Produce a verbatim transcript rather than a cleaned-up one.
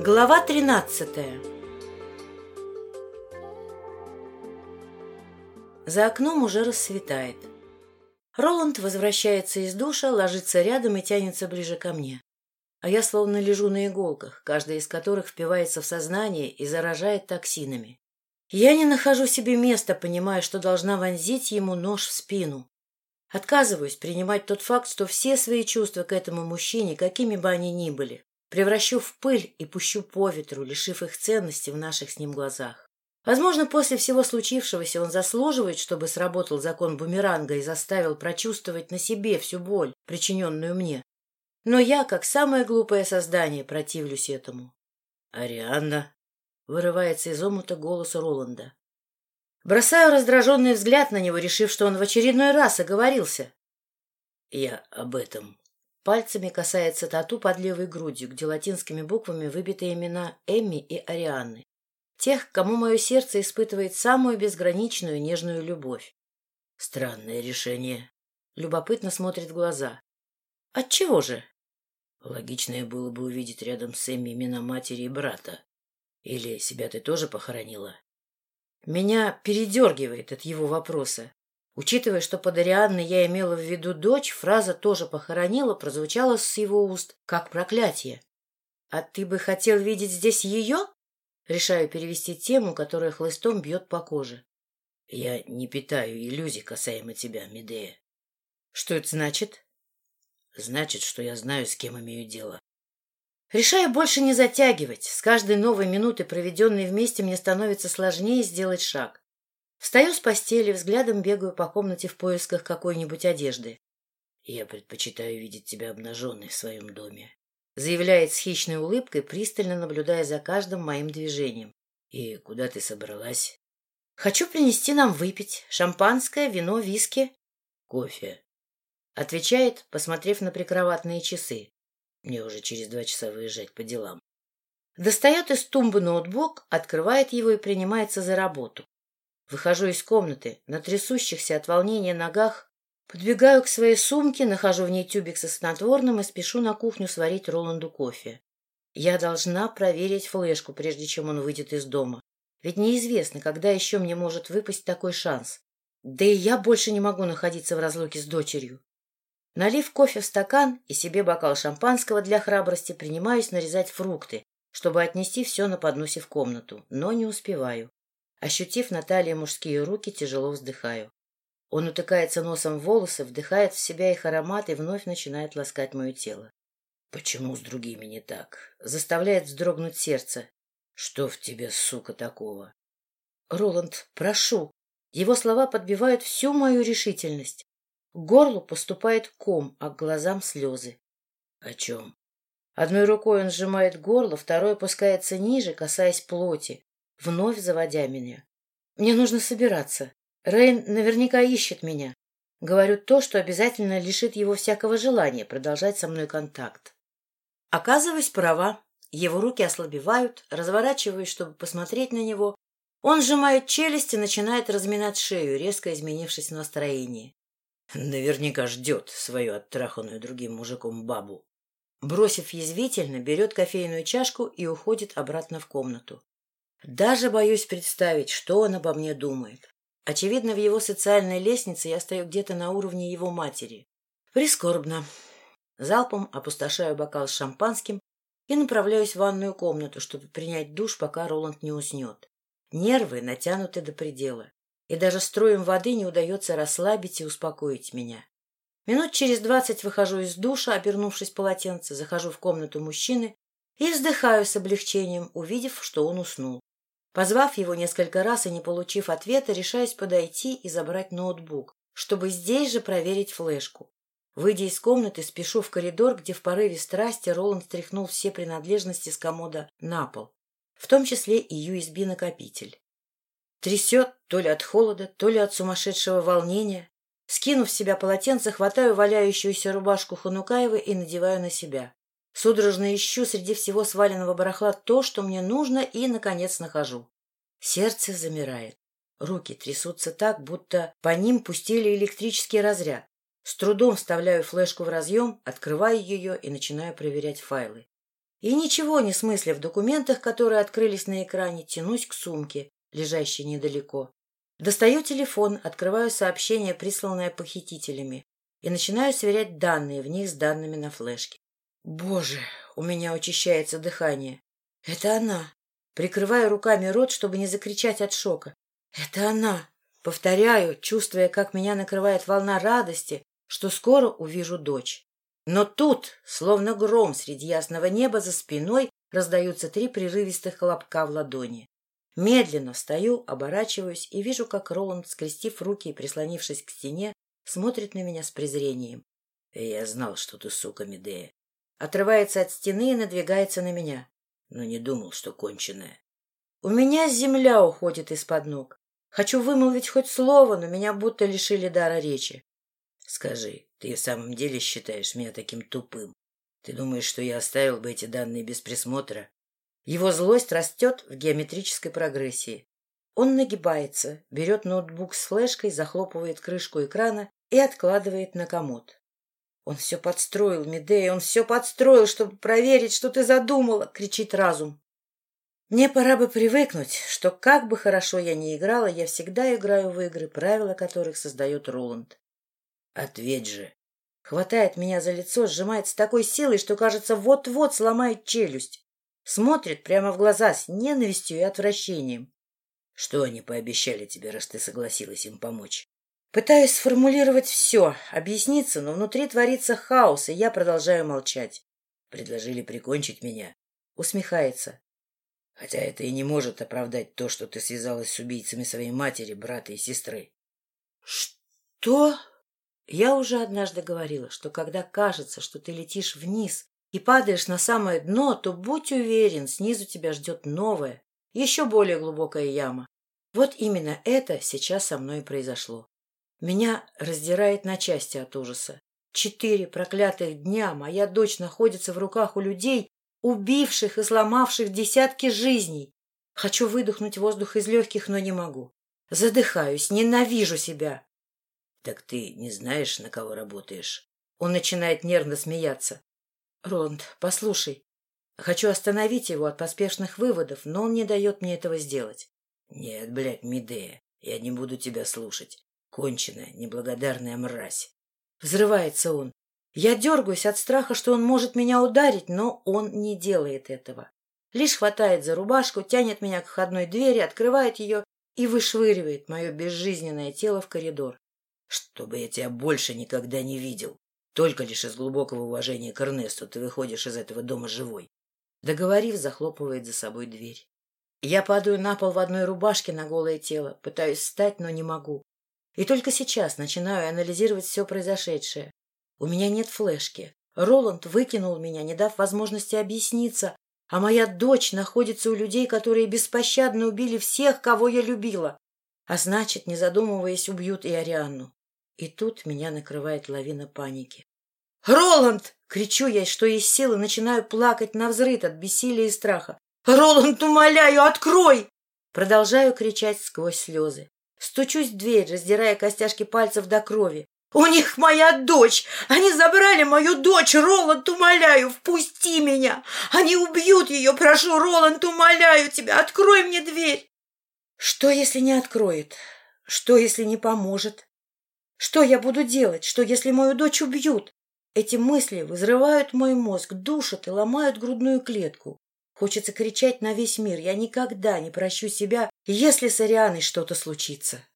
Глава тринадцатая. За окном уже рассветает. Роланд возвращается из душа, ложится рядом и тянется ближе ко мне. А я словно лежу на иголках, каждая из которых впивается в сознание и заражает токсинами. Я не нахожу себе места, понимая, что должна вонзить ему нож в спину. Отказываюсь принимать тот факт, что все свои чувства к этому мужчине, какими бы они ни были, превращу в пыль и пущу по ветру, лишив их ценности в наших с ним глазах. Возможно, после всего случившегося он заслуживает, чтобы сработал закон бумеранга и заставил прочувствовать на себе всю боль, причиненную мне. Но я, как самое глупое создание, противлюсь этому. «Арианна!» — вырывается из омута голос Роланда. Бросаю раздраженный взгляд на него, решив, что он в очередной раз оговорился. «Я об этом». Пальцами касается тату под левой грудью, где латинскими буквами выбиты имена Эмми и Арианны. Тех, к кому мое сердце испытывает самую безграничную нежную любовь. Странное решение. Любопытно смотрит в глаза. Отчего же? Логичнее было бы увидеть рядом с Эмми имена матери и брата. Или себя ты тоже похоронила? Меня передергивает от его вопроса. Учитывая, что под Арианной я имела в виду дочь, фраза «тоже похоронила» прозвучала с его уст как проклятие. «А ты бы хотел видеть здесь ее?» Решаю перевести тему, которая хлыстом бьет по коже. «Я не питаю иллюзий касаемо тебя, Медея». «Что это значит?» «Значит, что я знаю, с кем имею дело». Решаю больше не затягивать. С каждой новой минуты, проведенной вместе, мне становится сложнее сделать шаг. Встаю с постели, взглядом бегаю по комнате в поисках какой-нибудь одежды. «Я предпочитаю видеть тебя обнаженной в своем доме», — заявляет с хищной улыбкой, пристально наблюдая за каждым моим движением. «И куда ты собралась?» «Хочу принести нам выпить. Шампанское, вино, виски». «Кофе», — отвечает, посмотрев на прикроватные часы. «Мне уже через два часа выезжать по делам». Достает из тумбы ноутбук, открывает его и принимается за работу. Выхожу из комнаты, на трясущихся от волнения ногах, подбегаю к своей сумке, нахожу в ней тюбик со снотворным и спешу на кухню сварить Роланду кофе. Я должна проверить флешку, прежде чем он выйдет из дома. Ведь неизвестно, когда еще мне может выпасть такой шанс. Да и я больше не могу находиться в разлуке с дочерью. Налив кофе в стакан и себе бокал шампанского для храбрости, принимаюсь нарезать фрукты, чтобы отнести все на подносе в комнату, но не успеваю. Ощутив на талии мужские руки, тяжело вздыхаю. Он утыкается носом в волосы, вдыхает в себя их аромат и вновь начинает ласкать мое тело. «Почему с другими не так?» Заставляет вздрогнуть сердце. «Что в тебе, сука, такого?» «Роланд, прошу». Его слова подбивают всю мою решительность. К горлу поступает ком, а к глазам слезы. «О чем?» Одной рукой он сжимает горло, второй опускается ниже, касаясь плоти, вновь заводя меня. Мне нужно собираться. Рейн наверняка ищет меня. Говорю то, что обязательно лишит его всякого желания продолжать со мной контакт. Оказываюсь права. Его руки ослабевают, разворачиваюсь, чтобы посмотреть на него. Он сжимает челюсть и начинает разминать шею, резко изменившись в настроении. Наверняка ждет свою оттраханную другим мужиком бабу. Бросив язвительно, берет кофейную чашку и уходит обратно в комнату. Даже боюсь представить, что он обо мне думает. Очевидно, в его социальной лестнице я стою где-то на уровне его матери. Прискорбно. Залпом опустошаю бокал с шампанским и направляюсь в ванную комнату, чтобы принять душ, пока Роланд не уснет. Нервы натянуты до предела, и даже струем воды не удается расслабить и успокоить меня. Минут через двадцать выхожу из душа, обернувшись полотенце, захожу в комнату мужчины и вздыхаю с облегчением, увидев, что он уснул. Позвав его несколько раз и не получив ответа, решаюсь подойти и забрать ноутбук, чтобы здесь же проверить флешку. Выйдя из комнаты, спешу в коридор, где в порыве страсти Роланд стряхнул все принадлежности с комода на пол, в том числе и ю эс би-накопитель. Трясет то ли от холода, то ли от сумасшедшего волнения. Скинув с себя полотенце, хватаю валяющуюся рубашку Ханукаевой и надеваю на себя. Судорожно ищу среди всего сваленного барахла то, что мне нужно, и, наконец, нахожу. Сердце замирает. Руки трясутся так, будто по ним пустили электрический разряд. С трудом вставляю флешку в разъем, открываю ее и начинаю проверять файлы. И ничего не смысля в документах, которые открылись на экране, тянусь к сумке, лежащей недалеко. Достаю телефон, открываю сообщение, присланное похитителями, и начинаю сверять данные в них с данными на флешке. Боже, у меня учащается дыхание. Это она. Прикрываю руками рот, чтобы не закричать от шока. Это она. Повторяю, чувствуя, как меня накрывает волна радости, что скоро увижу дочь. Но тут, словно гром среди ясного неба, за спиной раздаются три прерывистых хлопка в ладони. Медленно встаю, оборачиваюсь и вижу, как Роланд, скрестив руки и прислонившись к стене, смотрит на меня с презрением. — Я знал, что ты сука, Медея. Отрывается от стены и надвигается на меня. Но не думал, что конченая. У меня земля уходит из-под ног. Хочу вымолвить хоть слово, но меня будто лишили дара речи. Скажи, ты в самом деле считаешь меня таким тупым? Ты думаешь, что я оставил бы эти данные без присмотра? Его злость растет в геометрической прогрессии. Он нагибается, берет ноутбук с флешкой, захлопывает крышку экрана и откладывает на комод. «Он все подстроил, Медея, он все подстроил, чтобы проверить, что ты задумала!» — кричит разум. Мне пора бы привыкнуть, что как бы хорошо я ни играла, я всегда играю в игры, правила которых создает Роланд. «Ответь же!» Хватает меня за лицо, сжимает с такой силой, что, кажется, вот-вот сломает челюсть. Смотрит прямо в глаза с ненавистью и отвращением. «Что они пообещали тебе, раз ты согласилась им помочь?» Пытаюсь сформулировать все, объясниться, но внутри творится хаос, и я продолжаю молчать. «Предложили прикончить меня?» Усмехается. «Хотя это и не может оправдать то, что ты связалась с убийцами своей матери, брата и сестры». «Что?» Я уже однажды говорила, что когда кажется, что ты летишь вниз и падаешь на самое дно, то будь уверен, снизу тебя ждет новая, еще более глубокая яма. Вот именно это сейчас со мной и произошло. Меня раздирает на части от ужаса. Четыре проклятых дня моя дочь находится в руках у людей, убивших и сломавших десятки жизней. Хочу выдохнуть воздух из легких, но не могу. Задыхаюсь, ненавижу себя. «Так ты не знаешь, на кого работаешь?» Он начинает нервно смеяться. «Роланд, послушай». Хочу остановить его от поспешных выводов, но он не дает мне этого сделать. «Нет, блядь, Медея, я не буду тебя слушать. Конченая, неблагодарная мразь». Взрывается он. Я дергаюсь от страха, что он может меня ударить, но он не делает этого. Лишь хватает за рубашку, тянет меня к входной двери, открывает ее и вышвыривает мое безжизненное тело в коридор. «Чтобы я тебя больше никогда не видел. Только лишь из глубокого уважения к Эрнесту ты выходишь из этого дома живой». Договорив, захлопывает за собой дверь. Я падаю на пол в одной рубашке на голое тело, пытаюсь встать, но не могу. И только сейчас начинаю анализировать все произошедшее. У меня нет флешки. Роланд выкинул меня, не дав возможности объясниться, а моя дочь находится у людей, которые беспощадно убили всех, кого я любила. А значит, не задумываясь, убьют и Арианну. И тут меня накрывает лавина паники. «Роланд!» — кричу я, что есть силы, начинаю плакать навзрыд от бессилия и страха. «Роланд, умоляю, открой!» Продолжаю кричать сквозь слезы. Стучусь в дверь, раздирая костяшки пальцев до крови. «У них моя дочь! Они забрали мою дочь! Роланд, умоляю, впусти меня! Они убьют ее! Прошу, Роланд, умоляю тебя, открой мне дверь!» Что, если не откроет? Что, если не поможет? Что я буду делать? Что, если мою дочь убьют? Эти мысли взрывают мой мозг, душат и ломают грудную клетку. Хочется кричать на весь мир. Я никогда не прощу себя, если с Арианой что-то случится.